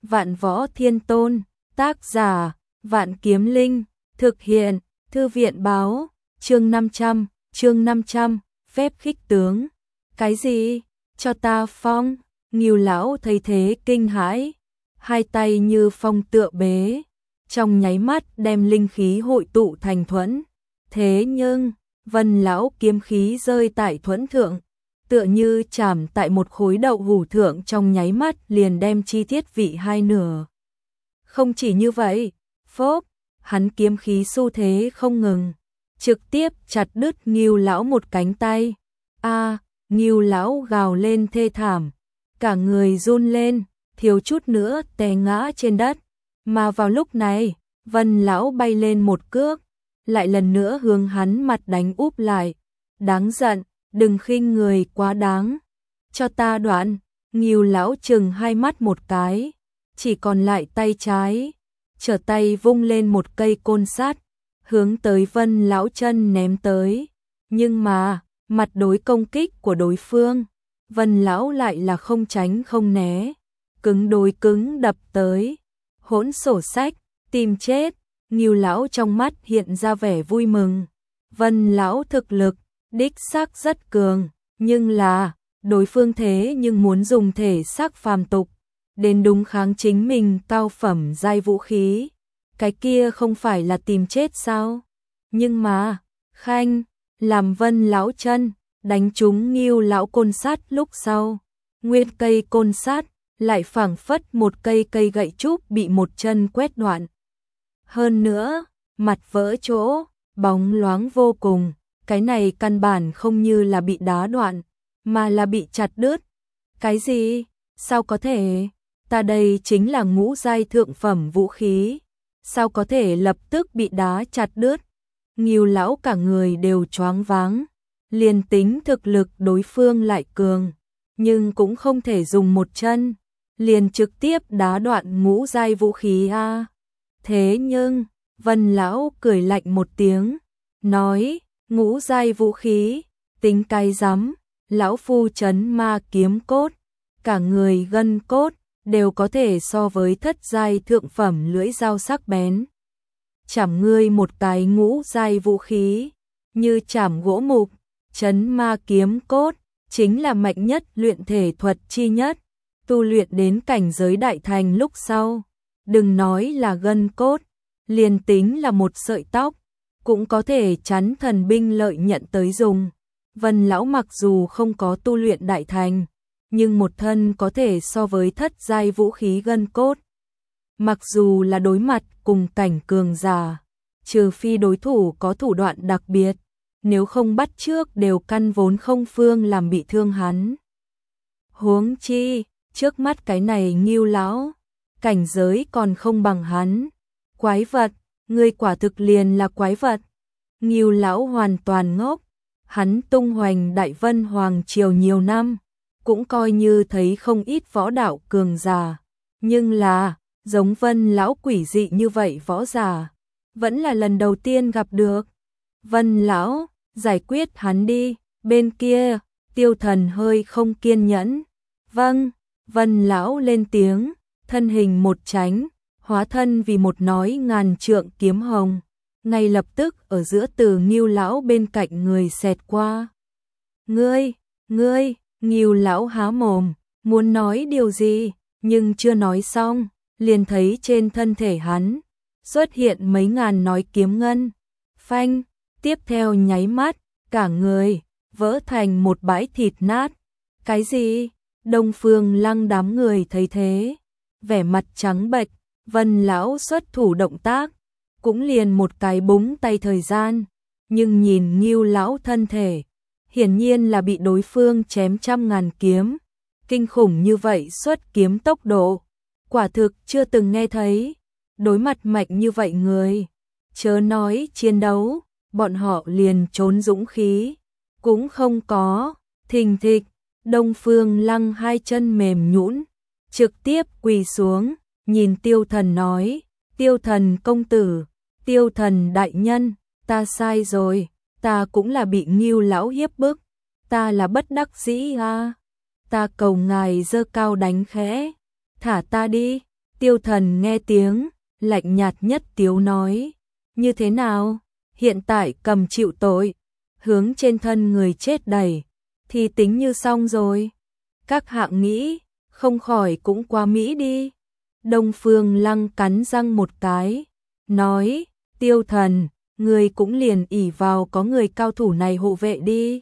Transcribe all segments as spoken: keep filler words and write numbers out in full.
Vạn Võ Thiên Tôn, tác giả, Vạn Kiếm Linh, thực hiện, Thư viện báo, chương năm trăm, chương năm trăm, phép khích tướng. Cái gì? Cho ta phong, Ngưu lão thấy thế kinh hãi, hai tay như phong tựa bế, trong nháy mắt đem linh khí hội tụ thành thuẫn. Thế nhưng, Vân lão kiếm khí rơi tại thuẫn thượng, tựa như chạm tại một khối đậu hủ thượng, trong nháy mắt liền đem chi thiết vị hai nửa. Không chỉ như vậy, phốp, hắn kiếm khí xu thế không ngừng, trực tiếp chặt đứt Ngưu lão một cánh tay. A, Ngưu lão gào lên thê thảm, cả người run lên, thiếu chút nữa té ngã trên đất. Mà vào lúc này, Vân lão bay lên một cước, lại lần nữa hướng hắn mặt đánh úp lại. Đáng giận, đừng khinh người quá đáng. Cho ta đoạn. Ngưu lão chừng hai mắt một cái, chỉ còn lại tay trái, trở tay vung lên một cây côn sắt, hướng tới Vân lão chân ném tới. Nhưng mà, mặt đối công kích của đối phương, Vân lão lại là không tránh không né, cứng đối cứng đập tới. Hỗn sổ sách, tìm chết. Ngưu lão trong mắt hiện ra vẻ vui mừng. Vân lão thực lực đích xác rất cường, nhưng là đối phương thế nhưng muốn dùng thể xác phàm tục đến đúng kháng chính mình cao phẩm giai vũ khí, cái kia không phải là tìm chết sao? Nhưng mà, khanh, làm Vân lão chân đánh trúng Ngưu lão côn sắt lúc sau, nguyên cây côn sắt lại phảng phất một cây cây gậy trúc bị một chân quét đoạn. Hơn nữa, mặt vỡ chỗ, bóng loáng vô cùng, cái này căn bản không như là bị đá đoạn, mà là bị chặt đứt. Cái gì? Sao có thể? Ta đây chính là ngũ giai thượng phẩm vũ khí, sao có thể lập tức bị đá chặt đứt? Ngưu lão cả người đều choáng váng, liền tính thực lực đối phương lại cường, nhưng cũng không thể dùng một chân liền trực tiếp đá đoạn ngũ giai vũ khí a. Thế nhưng, Vân lão cười lạnh một tiếng, nói, ngũ giai vũ khí, tính cái rắm, lão phu trấn ma kiếm cốt, cả người gân cốt đều có thể so với thất giai thượng phẩm lưỡi dao sắc bén. Chảm ngươi một cái ngũ giai vũ khí, như chảm gỗ mục, trấn ma kiếm cốt chính là mạnh nhất luyện thể thuật chi nhất. Tu luyện đến cảnh giới đại thành lúc sau, đừng nói là gân cốt, liền tính là một sợi tóc, cũng có thể chắn thần binh lợi nhận tới dùng. Vân lão mặc dù không có tu luyện đại thành, nhưng một thân có thể so với thất giai vũ khí gân cốt. Mặc dù là đối mặt cùng cảnh cường giả, trừ phi đối thủ có thủ đoạn đặc biệt, nếu không bắt trước đều căn vốn không phương làm bị thương hắn. Huống chi, trước mắt cái này Ngưu lão, cảnh giới còn không bằng hắn. Quái vật, ngươi quả thực liền là quái vật. Ngưu lão hoàn toàn ngốc, hắn tung hoành Đại Vân Hoàng triều nhiều năm, cũng coi như thấy không ít võ đạo cường giả, nhưng là, giống Vân lão quỷ dị như vậy võ giả, vẫn là lần đầu tiên gặp được. Vân lão, giải quyết hắn đi. Bên kia, Tiêu Thần hơi không kiên nhẫn. Vâng. Vân lão lên tiếng, thân hình một tránh, hóa thân vì một nói ngàn trượng kiếm hồng, ngay lập tức ở giữa từ Ngưu lão bên cạnh người xẹt qua. Ngươi, ngươi, Ngưu lão há mồm, muốn nói điều gì, nhưng chưa nói xong, liền thấy trên thân thể hắn xuất hiện mấy ngàn nói kiếm ngân. Phanh, tiếp theo nháy mắt, cả người vỡ thành một bãi thịt nát. Cái gì? Đông Phương Lăng đám người thấy thế, vẻ mặt trắng bệch. Vân lão xuất thủ động tác, cũng liền một cái búng tay thời gian, nhưng nhìn Ngưu lão thân thể, hiển nhiên là bị đối phương chém trăm ngàn kiếm, kinh khủng như vậy xuất kiếm tốc độ, quả thực chưa từng nghe thấy. Đối mặt mạnh như vậy người, chớ nói chiến đấu, bọn họ liền trốn dũng khí cũng không có. Thình thịch, Đông Phương Lăng hai chân mềm nhũn, trực tiếp quỳ xuống, nhìn Tiêu Thần nói, Tiêu Thần công tử, Tiêu Thần đại nhân, ta sai rồi, ta cũng là bị Ngưu lão hiếp bức, ta là bất đắc dĩ a, ta cầu ngài giơ cao đánh khẽ, thả ta đi. Tiêu Thần nghe tiếng, lạnh nhạt nhất tiếu nói, như thế nào, hiện tại cầm chịu tội, hướng trên thân người chết đẩy, thì tính như xong rồi. Các hạng nghĩ, không khỏi cũng quá mỹ đi. Đông Phương Lăng cắn răng một cái, nói, Tiêu Thần, người cũng liền ỷ vào có người cao thủ này hộ vệ đi.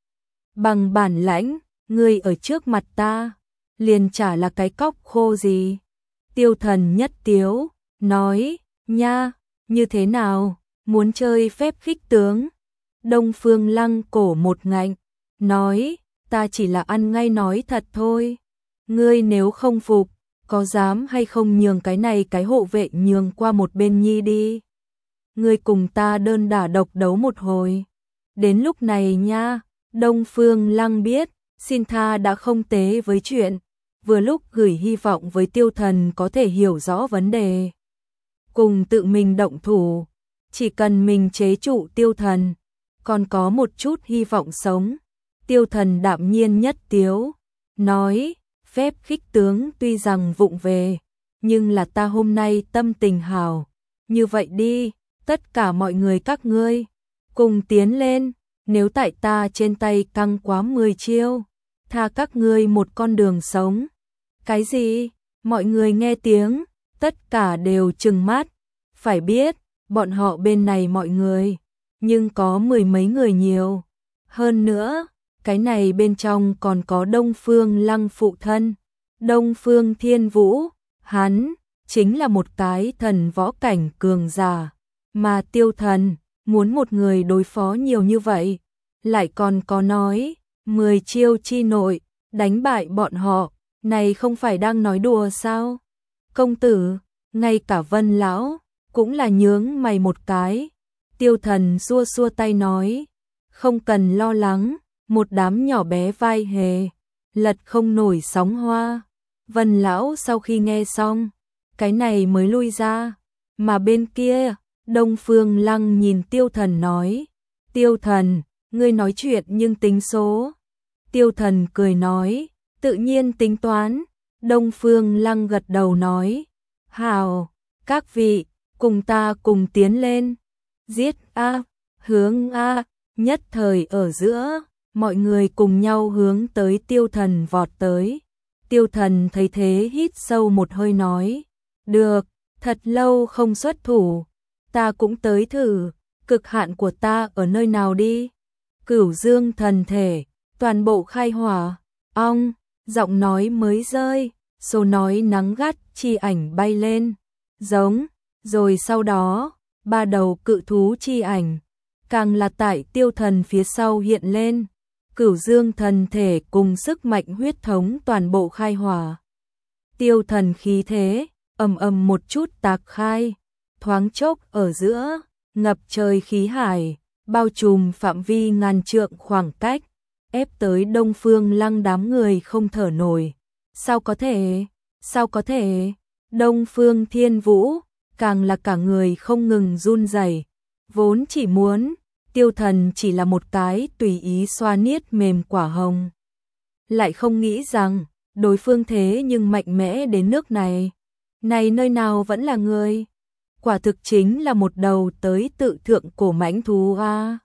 Bằng bản lãnh, người ở trước mặt ta, liền chả là cái cóc khô gì. Tiêu Thần nhất tiếu, nói, nha, như thế nào, muốn chơi phép khích tướng. Đông Phương Lăng cổ một ngạnh, nói, ta chỉ là ăn ngay nói thật thôi. Ngươi nếu không phục, có dám hay không nhường cái này cái hộ vệ nhường qua một bên nhi đi. Ngươi cùng ta đơn đả độc đấu một hồi. Đến lúc này nha, Đông Phương Lăng biết, xin tha đã không tế với chuyện. Vừa lúc gửi hy vọng với Tiêu Thần có thể hiểu rõ vấn đề. Cùng tự mình động thủ, chỉ cần mình chế trụ Tiêu Thần, còn có một chút hy vọng sống. Tiêu Thần đạm nhiên nhất tiếu, nói, phép khích tướng tuy rằng vụng về, nhưng là ta hôm nay tâm tình hào. Như vậy đi, tất cả mọi người các ngươi, cùng tiến lên, nếu tại ta trên tay căng quá mười chiêu, tha các ngươi một con đường sống. Cái gì? Mọi người nghe tiếng, tất cả đều trừng mắt, phải biết, bọn họ bên này mọi người, nhưng có mười mấy người nhiều. Hơn nữa, cái này bên trong còn có Đông Phương Lăng phụ thân, Đông Phương Thiên Vũ, hắn chính là một cái thần võ cảnh cường giả, mà Tiêu Thần muốn một người đối phó nhiều như vậy, lại còn có nói, mười chiêu chi nội, đánh bại bọn họ, này không phải đang nói đùa sao? Công tử, ngay cả Vân lão cũng là nhướng mày một cái. Tiêu Thần xua xua tay nói, không cần lo lắng, một đám nhỏ bé vai hề, lật không nổi sóng hoa. Vân lão sau khi nghe xong, cái này mới lui ra, mà bên kia, Đông Phương Lăng nhìn Tiêu Thần nói, Tiêu Thần, ngươi nói chuyện nhưng tính số. Tiêu Thần cười nói, tự nhiên tính toán. Đông Phương Lăng gật đầu nói, hào, các vị, cùng ta cùng tiến lên, giết a, hướng a. Nhất thời ở giữa, mọi người cùng nhau hướng tới Tiêu Thần vọt tới. Tiêu Thần thấy thế hít sâu một hơi nói, được, thật lâu không xuất thủ, ta cũng tới thử, cực hạn của ta ở nơi nào đi. Cửu Dương thần thể, toàn bộ khai hỏa, ong, giọng nói mới rơi, số nói nắng gắt chi ảnh bay lên, giống, rồi sau đó, ba đầu cự thú chi ảnh, càng là tại Tiêu Thần phía sau hiện lên. Cửu Dương thần thể cùng sức mạnh huyết thống toàn bộ khai hỏa. Tiêu Thần khí thế, ầm ầm một chút tạc khai, thoáng chốc ở giữa, ngập trời khí hải, bao trùm phạm vi ngàn trượng khoảng cách, ép tới Đông Phương Lăng đám người không thở nổi. Sao có thể? Sao có thể? Đông Phương Thiên Vũ, càng là cả người không ngừng run rẩy, vốn chỉ muốn Tiêu Thần chỉ là một cái tùy ý xoa niết mềm quả hồng. Lại không nghĩ rằng, đối phương thế nhưng mạnh mẽ đến nước này. Này nơi nào vẫn là người. Quả thực chính là một đầu tới tự thượng cổ mãnh thú a.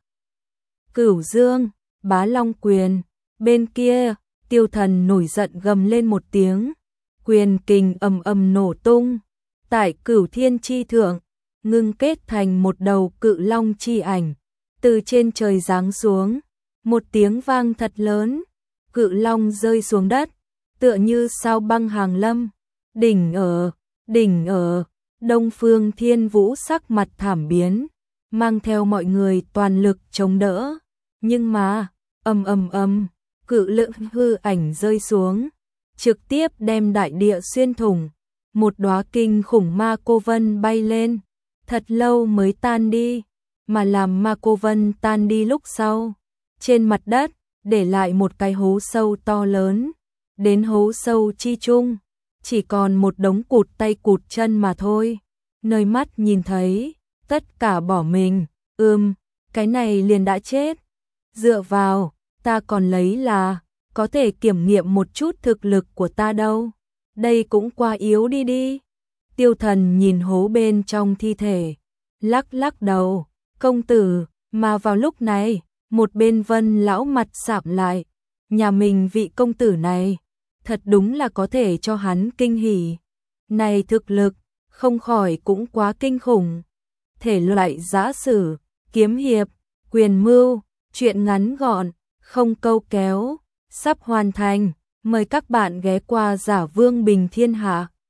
Cửu Dương, Bá Long quyền, bên kia, Tiêu Thần nổi giận gầm lên một tiếng. Quyền kình ầm ầm nổ tung. Tại Cửu Thiên chi thượng, ngưng kết thành một đầu cự long chi ảnh. Từ trên trời giáng xuống, một tiếng vang thật lớn, cự long rơi xuống đất, tựa như sao băng hàng lâm. Đỉnh ở, đỉnh ở, Đông Phương Thiên Vũ sắc mặt thảm biến, mang theo mọi người toàn lực chống đỡ. Nhưng mà, ầm ầm ầm, cự lượng hư ảnh rơi xuống, trực tiếp đem đại địa xuyên thủng. Một đóa kinh khủng ma cô vân bay lên, thật lâu mới tan đi. Mà làm ma cô vân tan đi lúc sau, trên mặt đất, để lại một cái hố sâu to lớn, đến hố sâu chi chung, chỉ còn một đống cụt tay cụt chân mà thôi, nơi mắt nhìn thấy, tất cả bỏ mình, ưm, cái này liền đã chết, dựa vào, ta còn lấy là, có thể kiểm nghiệm một chút thực lực của ta đâu, đây cũng quá yếu đi đi, Tiêu Thần nhìn hố bên trong thi thể, lắc lắc đầu, công tử, mà vào lúc này, một bên Vân lão mặt sạm lại, nhà mình vị công tử này, thật đúng là có thể cho hắn kinh hỉ. Này thực lực, không khỏi cũng quá kinh khủng. Thể loại giã sử, kiếm hiệp, quyền mưu, truyện ngắn gọn, không câu kéo, sắp hoàn thành. Mời các bạn ghé qua Giả Vương Bình Thiên Hạ.